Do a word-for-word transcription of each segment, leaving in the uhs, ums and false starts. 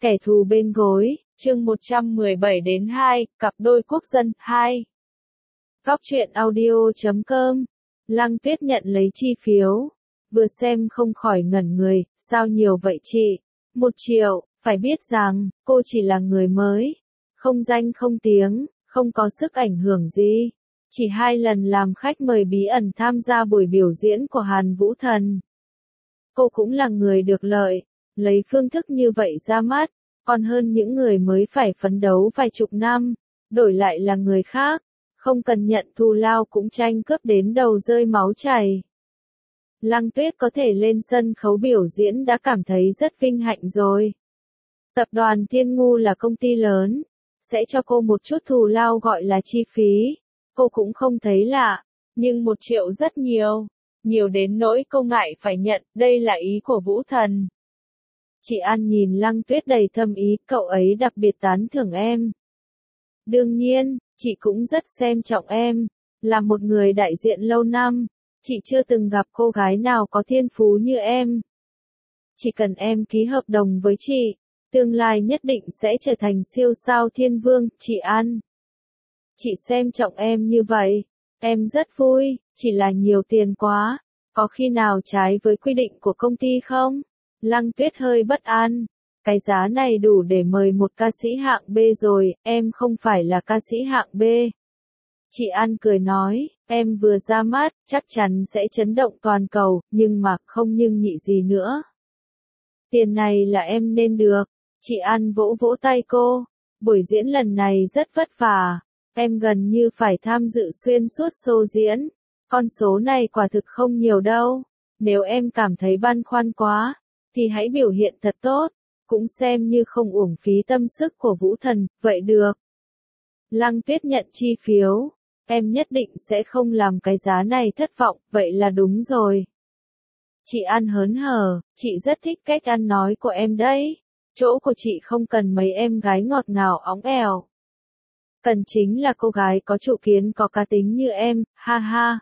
Kẻ thù bên gối, chương một trăm mười bảy đến hai, cặp đôi quốc dân, hai. Góc truyện audio chấm com. Lăng Tuyết nhận lấy chi phiếu. Vừa xem không khỏi ngẩn người, sao nhiều vậy chị? Một triệu, phải biết rằng, cô chỉ là người mới. Không danh không tiếng, không có sức ảnh hưởng gì. Chỉ hai lần làm khách mời bí ẩn tham gia buổi biểu diễn của Hàn Vũ Thần. Cô cũng là người được lợi, lấy phương thức như vậy ra mắt, còn hơn những người mới phải phấn đấu vài chục năm, đổi lại là người khác, không cần nhận thù lao cũng tranh cướp đến đầu rơi máu chảy. Lăng Tuyết có thể lên sân khấu biểu diễn đã cảm thấy rất vinh hạnh rồi. Tập đoàn Thiên Ngu là công ty lớn, sẽ cho cô một chút thù lao gọi là chi phí, cô cũng không thấy lạ, nhưng một triệu rất nhiều, nhiều đến nỗi cô ngại phải nhận, đây là ý của Vũ Thần. Chị An nhìn Lăng Tuyết đầy thâm ý, cậu ấy đặc biệt tán thưởng em. Đương nhiên, chị cũng rất xem trọng em, là một người đại diện lâu năm, chị chưa từng gặp cô gái nào có thiên phú như em. Chỉ cần em ký hợp đồng với chị, tương lai nhất định sẽ trở thành siêu sao thiên vương, chị An. Chị xem trọng em như vậy, em rất vui, chỉ là nhiều tiền quá, có khi nào trái với quy định của công ty không? Lăng Tuyết hơi bất an, cái giá này đủ để mời một ca sĩ hạng B rồi, em không phải là ca sĩ hạng B. Chị An cười nói, em vừa ra mắt, chắc chắn sẽ chấn động toàn cầu, nhưng mà không nhưng nhị gì nữa. Tiền này là em nên được, chị An vỗ vỗ tay cô, buổi diễn lần này rất vất vả, em gần như phải tham dự xuyên suốt show diễn, con số này quả thực không nhiều đâu, nếu em cảm thấy băn khoăn quá, thì hãy biểu hiện thật tốt, cũng xem như không uổng phí tâm sức của Vũ Thần, vậy được. Lăng Tuyết nhận chi phiếu, em nhất định sẽ không làm cái giá này thất vọng, vậy là đúng rồi. Chị An hớn hở, chị rất thích cách ăn nói của em đấy, chỗ của chị không cần mấy em gái ngọt ngào óng ẻo. Cần chính là cô gái có chủ kiến có cá tính như em, ha ha.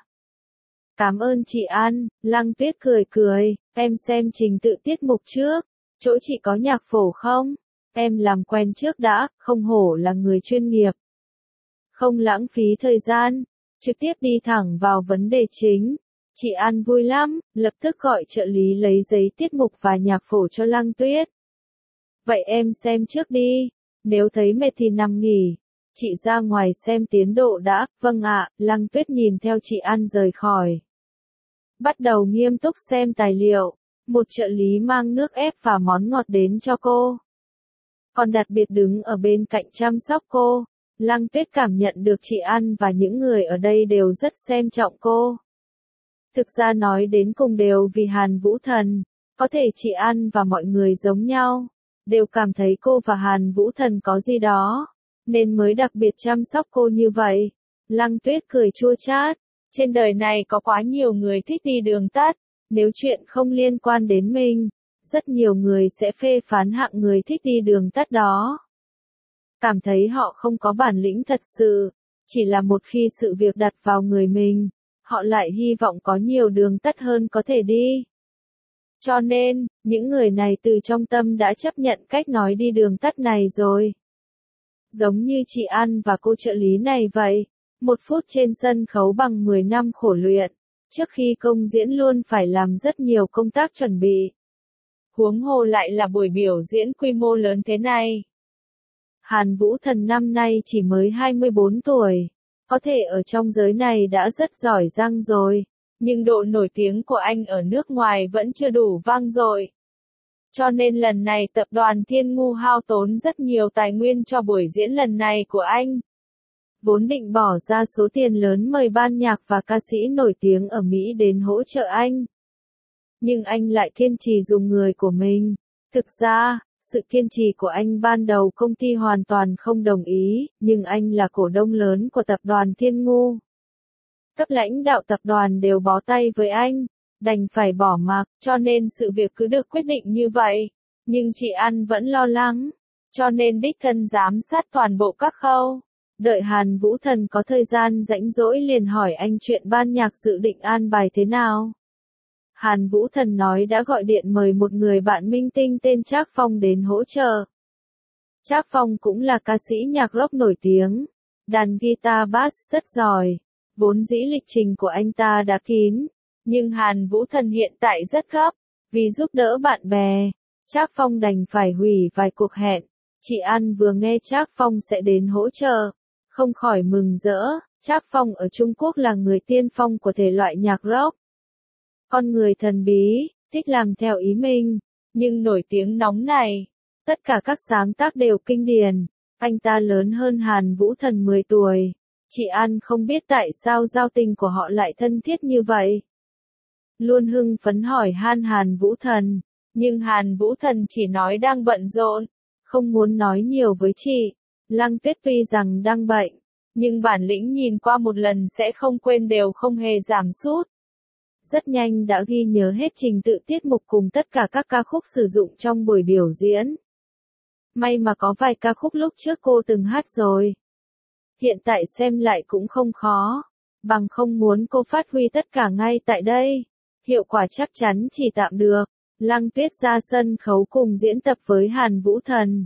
Cảm ơn chị An, Lăng Tuyết cười cười, em xem trình tự tiết mục trước, chỗ chị có nhạc phổ không? Em làm quen trước đã, không hổ là người chuyên nghiệp. Không lãng phí thời gian, trực tiếp đi thẳng vào vấn đề chính. Chị An vui lắm, lập tức gọi trợ lý lấy giấy tiết mục và nhạc phổ cho Lăng Tuyết. Vậy em xem trước đi, nếu thấy mệt thì nằm nghỉ. Chị ra ngoài xem tiến độ đã, vâng ạ, Lăng Tuyết nhìn theo chị An rời khỏi. Bắt đầu nghiêm túc xem tài liệu, một trợ lý mang nước ép và món ngọt đến cho cô. Còn đặc biệt đứng ở bên cạnh chăm sóc cô, Lăng Tuyết cảm nhận được chị An và những người ở đây đều rất xem trọng cô. Thực ra nói đến cùng đều vì Hàn Vũ Thần, có thể chị An và mọi người giống nhau, đều cảm thấy cô và Hàn Vũ Thần có gì đó, nên mới đặc biệt chăm sóc cô như vậy. Lăng Tuyết cười chua chát. Trên đời này có quá nhiều người thích đi đường tắt, nếu chuyện không liên quan đến mình, rất nhiều người sẽ phê phán hạng người thích đi đường tắt đó. Cảm thấy họ không có bản lĩnh thật sự, chỉ là một khi sự việc đặt vào người mình, họ lại hy vọng có nhiều đường tắt hơn có thể đi. Cho nên, những người này từ trong tâm đã chấp nhận cách nói đi đường tắt này rồi. Giống như chị An và cô trợ lý này vậy. Một phút trên sân khấu bằng mười năm khổ luyện, trước khi công diễn luôn phải làm rất nhiều công tác chuẩn bị. Huống hồ lại là buổi biểu diễn quy mô lớn thế này. Hàn Vũ Thần năm nay chỉ mới hai mươi bốn tuổi, có thể ở trong giới này đã rất giỏi giang rồi, nhưng độ nổi tiếng của anh ở nước ngoài vẫn chưa đủ vang dội. Cho nên lần này tập đoàn Thiên Ngu hao tốn rất nhiều tài nguyên cho buổi diễn lần này của anh. Vốn định bỏ ra số tiền lớn mời ban nhạc và ca sĩ nổi tiếng ở Mỹ đến hỗ trợ anh. Nhưng anh lại kiên trì dùng người của mình. Thực ra, sự kiên trì của anh ban đầu công ty hoàn toàn không đồng ý, nhưng anh là cổ đông lớn của tập đoàn Thiên Ngu. Cấp lãnh đạo tập đoàn đều bó tay với anh, đành phải bỏ mặc, cho nên sự việc cứ được quyết định như vậy. Nhưng chị An vẫn lo lắng, cho nên đích thân giám sát toàn bộ các khâu. Đợi Hàn Vũ Thần có thời gian rảnh rỗi liền hỏi anh chuyện ban nhạc dự định an bài thế nào. Hàn Vũ Thần nói đã gọi điện mời một người bạn minh tinh tên Trác Phong đến hỗ trợ. Trác Phong cũng là ca sĩ nhạc rock nổi tiếng, đàn guitar bass rất giỏi, vốn dĩ lịch trình của anh ta đã kín, nhưng Hàn Vũ Thần hiện tại rất gấp, vì giúp đỡ bạn bè, Trác Phong đành phải hủy vài cuộc hẹn. Chị An vừa nghe Trác Phong sẽ đến hỗ trợ, không khỏi mừng rỡ. Trác Phong ở Trung Quốc là người tiên phong của thể loại nhạc rock. Con người thần bí, thích làm theo ý mình, nhưng nổi tiếng nóng này. Tất cả các sáng tác đều kinh điển. Anh ta lớn hơn Hàn Vũ Thần mười tuổi. Chị An không biết tại sao giao tình của họ lại thân thiết như vậy. Luôn hưng phấn hỏi han Hàn Vũ Thần, nhưng Hàn Vũ Thần chỉ nói đang bận rộn, không muốn nói nhiều với chị. Lăng Tuyết tuy rằng đang bệnh, nhưng bản lĩnh nhìn qua một lần sẽ không quên đều không hề giảm sút. Rất nhanh đã ghi nhớ hết trình tự tiết mục cùng tất cả các ca khúc sử dụng trong buổi biểu diễn. May mà có vài ca khúc lúc trước cô từng hát rồi. Hiện tại xem lại cũng không khó, bằng không muốn cô phát huy tất cả ngay tại đây. Hiệu quả chắc chắn chỉ tạm được. Lăng Tuyết ra sân khấu cùng diễn tập với Hàn Vũ Thần.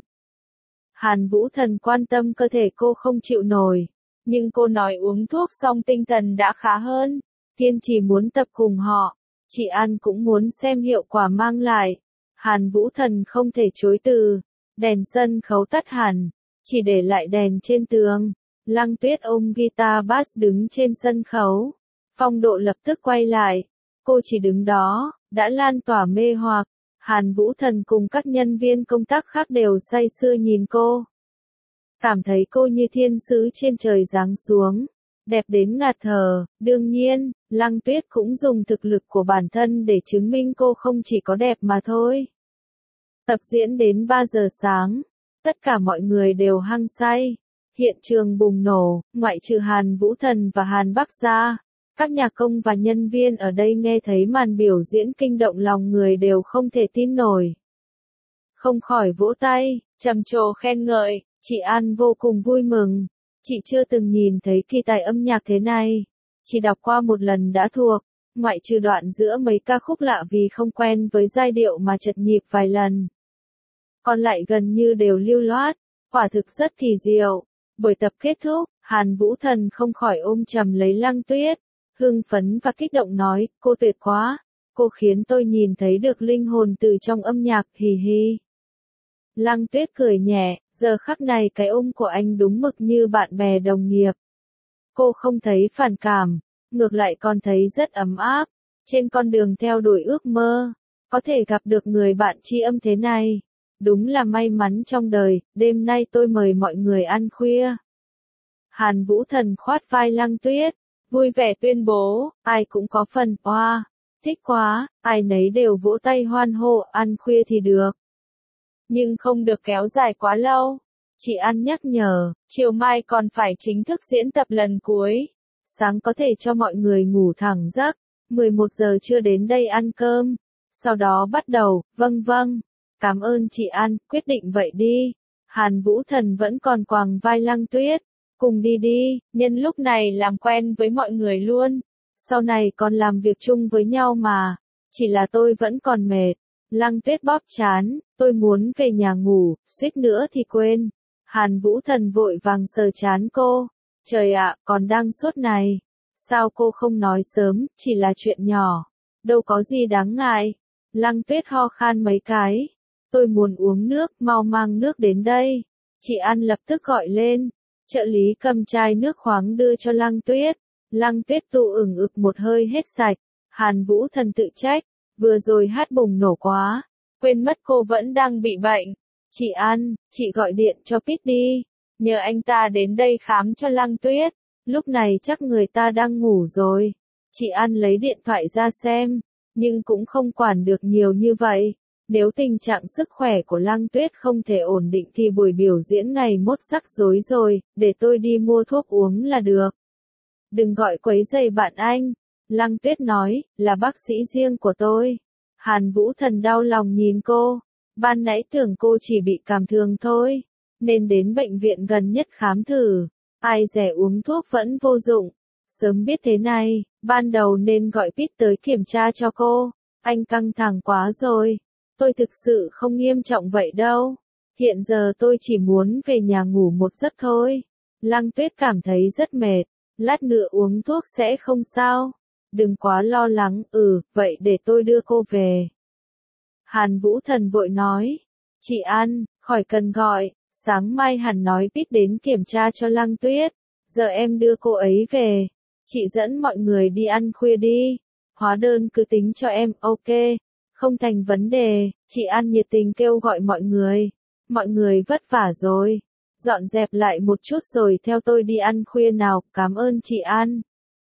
Hàn Vũ Thần quan tâm cơ thể cô không chịu nổi, nhưng cô nói uống thuốc xong tinh thần đã khá hơn, kiên trì muốn tập cùng họ. Chị An cũng muốn xem hiệu quả mang lại. Hàn Vũ Thần không thể chối từ, đèn sân khấu tắt hẳn, chỉ để lại đèn trên tường. Lăng Tuyết ôm guitar bass đứng trên sân khấu. Phong độ lập tức quay lại, cô chỉ đứng đó, đã lan tỏa mê hoặc. Hàn Vũ Thần cùng các nhân viên công tác khác đều say sưa nhìn cô. Cảm thấy cô như thiên sứ trên trời giáng xuống, đẹp đến ngạt thở. Đương nhiên, Lăng Tuyết cũng dùng thực lực của bản thân để chứng minh cô không chỉ có đẹp mà thôi. Tập diễn đến ba giờ sáng, tất cả mọi người đều hăng say. Hiện trường bùng nổ, ngoại trừ Hàn Vũ Thần và Hàn Bắc ra. Các nhạc công và nhân viên ở đây nghe thấy màn biểu diễn kinh động lòng người đều không thể tin nổi. Không khỏi vỗ tay, trầm trồ khen ngợi, chị An vô cùng vui mừng. Chị chưa từng nhìn thấy kỳ tài âm nhạc thế này. Chỉ đọc qua một lần đã thuộc, ngoại trừ đoạn giữa mấy ca khúc lạ vì không quen với giai điệu mà chật nhịp vài lần. Còn lại gần như đều lưu loát, quả thực rất kỳ diệu. Buổi tập kết thúc, Hàn Vũ Thần không khỏi ôm chầm lấy Lăng Tuyết. Hưng phấn và kích động nói, cô tuyệt quá, cô khiến tôi nhìn thấy được linh hồn từ trong âm nhạc, hì hì. Lăng Tuyết cười nhẹ, giờ khắc này cái ôm của anh đúng mực như bạn bè đồng nghiệp. Cô không thấy phản cảm, ngược lại còn thấy rất ấm áp. Trên con đường theo đuổi ước mơ, có thể gặp được người bạn tri âm thế này, đúng là may mắn trong đời. Đêm nay tôi mời mọi người ăn khuya. Hàn Vũ Thần khoát vai Lăng Tuyết, vui vẻ tuyên bố, ai cũng có phần, oa, thích quá, ai nấy đều vỗ tay hoan hô, ăn khuya thì được. Nhưng không được kéo dài quá lâu. Chị An nhắc nhở, chiều mai còn phải chính thức diễn tập lần cuối. Sáng có thể cho mọi người ngủ thẳng giấc, mười một giờ trưa đến đây ăn cơm. Sau đó bắt đầu, vâng vâng, cảm ơn chị An, quyết định vậy đi. Hàn Vũ Thần vẫn còn quàng vai Lăng Tuyết. Cùng đi đi, nhân lúc này làm quen với mọi người luôn. Sau này còn làm việc chung với nhau mà. Chỉ là tôi vẫn còn mệt. Lăng Tuyết bóp chán, tôi muốn về nhà ngủ, suýt nữa thì quên. Hàn Vũ Thần vội vàng sờ chán cô. Trời ạ, còn đang sốt này. Sao cô không nói sớm, chỉ là chuyện nhỏ. Đâu có gì đáng ngại. Lăng Tuyết ho khan mấy cái. Tôi muốn uống nước, mau mang nước đến đây. Chị An lập tức gọi lên. Trợ lý cầm chai nước khoáng đưa cho Lăng Tuyết. Lăng Tuyết tụ ửng ực một hơi hết sạch. Hàn Vũ Thần tự trách, vừa rồi hát bùng nổ quá, quên mất cô vẫn đang bị bệnh. Chị An, chị gọi điện cho Pete đi, nhờ anh ta đến đây khám cho Lăng Tuyết. Lúc này chắc người ta đang ngủ rồi. Chị An lấy điện thoại ra xem, nhưng cũng không quản được nhiều như vậy. Nếu tình trạng sức khỏe của Lăng Tuyết không thể ổn định thì buổi biểu diễn ngày mốt rắc rối rồi, để tôi đi mua thuốc uống là được. Đừng gọi quấy rầy bạn anh. Lăng Tuyết nói, là bác sĩ riêng của tôi. Hàn Vũ Thần đau lòng nhìn cô. Ban nãy tưởng cô chỉ bị cảm thường thôi, nên đến bệnh viện gần nhất khám thử. Ai dè uống thuốc vẫn vô dụng. Sớm biết thế này, ban đầu nên gọi Pete tới kiểm tra cho cô. Anh căng thẳng quá rồi. Tôi thực sự không nghiêm trọng vậy đâu. Hiện giờ tôi chỉ muốn về nhà ngủ một giấc thôi. Lăng Tuyết cảm thấy rất mệt, lát nữa uống thuốc sẽ không sao. Đừng quá lo lắng, ừ, vậy để tôi đưa cô về. Hàn Vũ Thần vội nói, chị An, khỏi cần gọi, sáng mai Hàn nói biết đến kiểm tra cho Lăng Tuyết, giờ em đưa cô ấy về. Chị dẫn mọi người đi ăn khuya đi, hóa đơn cứ tính cho em, ok, không thành vấn đề. Chị An nhiệt tình kêu gọi mọi người, mọi người vất vả rồi, dọn dẹp lại một chút rồi theo tôi đi ăn khuya nào, cảm ơn chị An.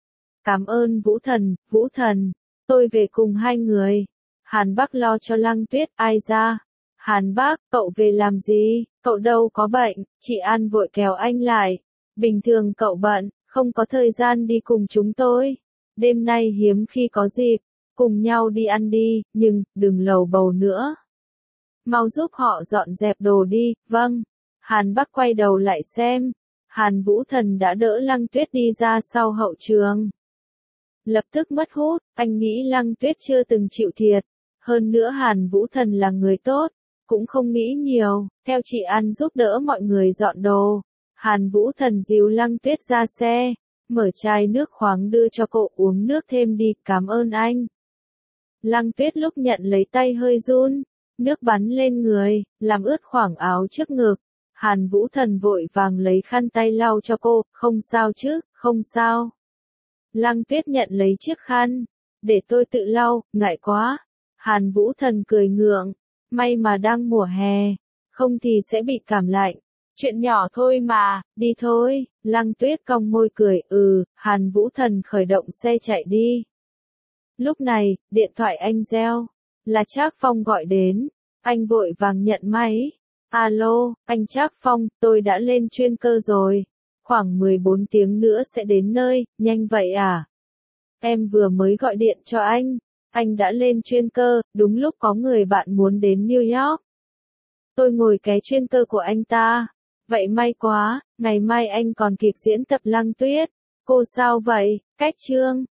Cảm ơn Vũ Thần, Vũ Thần, tôi về cùng hai người. Hàn Bắc lo cho Lăng Tuyết, ai ra? Hàn Bắc, cậu về làm gì? Cậu đâu có bệnh, chị An vội kéo anh lại. Bình thường cậu bận, không có thời gian đi cùng chúng tôi. Đêm nay hiếm khi có dịp, cùng nhau đi ăn đi, nhưng, đừng lầu bầu nữa. Mau giúp họ dọn dẹp đồ đi, vâng. Hàn Bắc quay đầu lại xem. Hàn Vũ Thần đã đỡ Lăng Tuyết đi ra sau hậu trường. Lập tức mất hút, anh nghĩ Lăng Tuyết chưa từng chịu thiệt. Hơn nữa Hàn Vũ Thần là người tốt, cũng không nghĩ nhiều, theo chị An giúp đỡ mọi người dọn đồ. Hàn Vũ Thần dìu Lăng Tuyết ra xe, mở chai nước khoáng đưa cho cô uống nước thêm đi, cảm ơn anh. Lăng Tuyết lúc nhận lấy tay hơi run, nước bắn lên người, làm ướt khoảng áo trước ngực. Hàn Vũ Thần vội vàng lấy khăn tay lau cho cô, không sao chứ, không sao. Lăng Tuyết nhận lấy chiếc khăn, để tôi tự lau, ngại quá. Hàn Vũ Thần cười ngượng, may mà đang mùa hè, không thì sẽ bị cảm lạnh. Chuyện nhỏ thôi mà, đi thôi. Lăng Tuyết cong môi cười, ừ. Hàn Vũ Thần khởi động xe chạy đi. Lúc này, điện thoại anh reo, là Trác Phong gọi đến. Anh vội vàng nhận máy. Alo, anh Trác Phong, tôi đã lên chuyên cơ rồi. Khoảng mười bốn tiếng nữa sẽ đến nơi, nhanh vậy à? Em vừa mới gọi điện cho anh. Anh đã lên chuyên cơ, đúng lúc có người bạn muốn đến New York. Tôi ngồi cái chuyên cơ của anh ta. Vậy may quá, ngày mai anh còn kịp diễn tập Lăng Tuyết. Cô sao vậy? Cách chương.